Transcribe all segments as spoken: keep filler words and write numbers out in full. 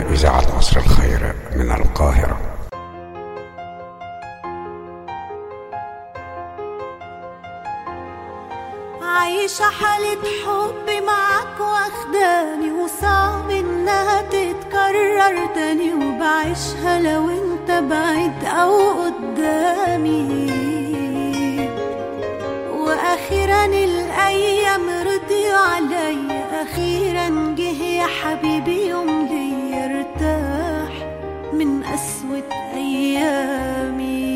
إذاعة عصر الخير من القاهرة. عايشة حالة حب معاك واخداني، وصعب انها تتكرر تاني، وبعيشها لو انت بعيد او قدامي. واخيرا الايام رضيوا عليا، اخيرا جه يا حبيبي يوم لي ارتاح من قسوة ايامي.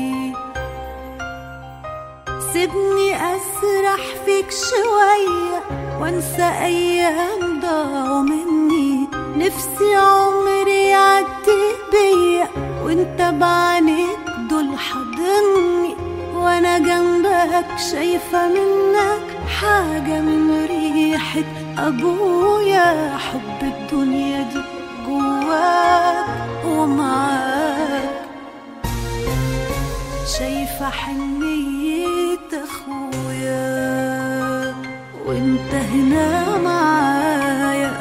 سيبني أسرح فيك شوية وانسى أيام ضاعوا مني، نفسي عمري يعدي بيا وانت بعينيك دول حاضني، وانا جنبك شايفة منك حاجة من ريحة أبويا. حب الدنيا دي جواك ومعاك، شايفة حنية أخويا وانت هنا معايا.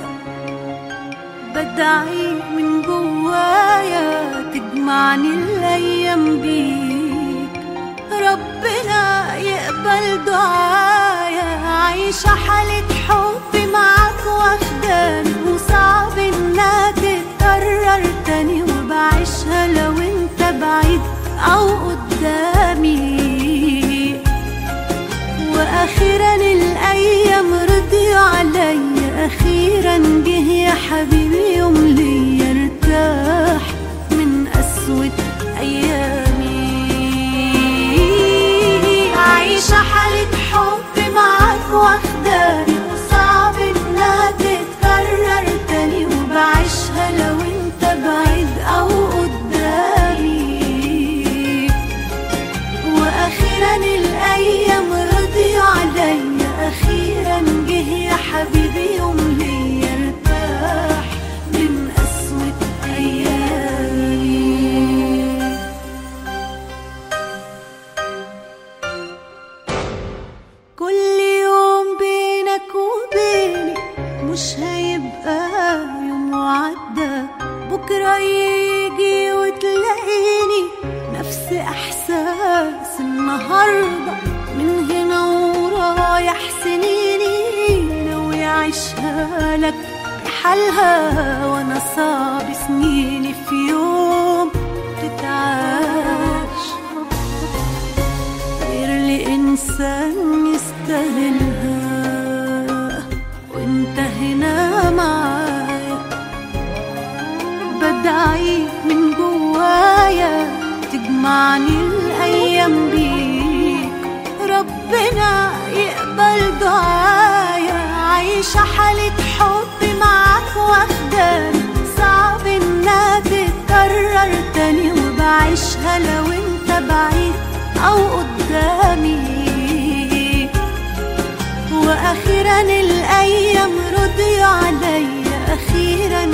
بدعي من جوايا تجمعني الأيام بيك، ربنا يقبل دعايا. عايشة حالة حب معاك واخداني، وصعب انها تتكرر تاني، وبعيشها لو انت بعيد أو قدامي. وأخيرا الأيام رضيوا عليا، أخيرا جه يا حبيبي يوم لي ارتاح من قسوة أيامي. عايشة حالة حب معاك واخداني، وصعب إنها تتكرر تاني، وبعيشها لو انت بعيد أو قدامي. وأخيرا الأيام رضيوا عليا، أخيرا جه يا حبيبي يوم لي ارتاح من قسوة أيامي. كل يوم بينك وبيني مش هيبقى يوم وعدى، بكرة يجي وتلاقيني نفس إحساس النهاردة. من هنا ورايح سنيني ناوي أعيشها لك بحالها، وأنا صعب سنيني في يوم تتعاش غير لإنسان يستاهلها. وانت هنا معايا، بدعي من جوايا تجمعني الأيام بيك، ربنا يقبل دعايا. عايشة حالة حب معاك واخداني، صعب انها تتكرر تاني، وبعيشها لو انت بعيد أو قدامي. وأخيرا الأيام رضيوا عليا، أخيرا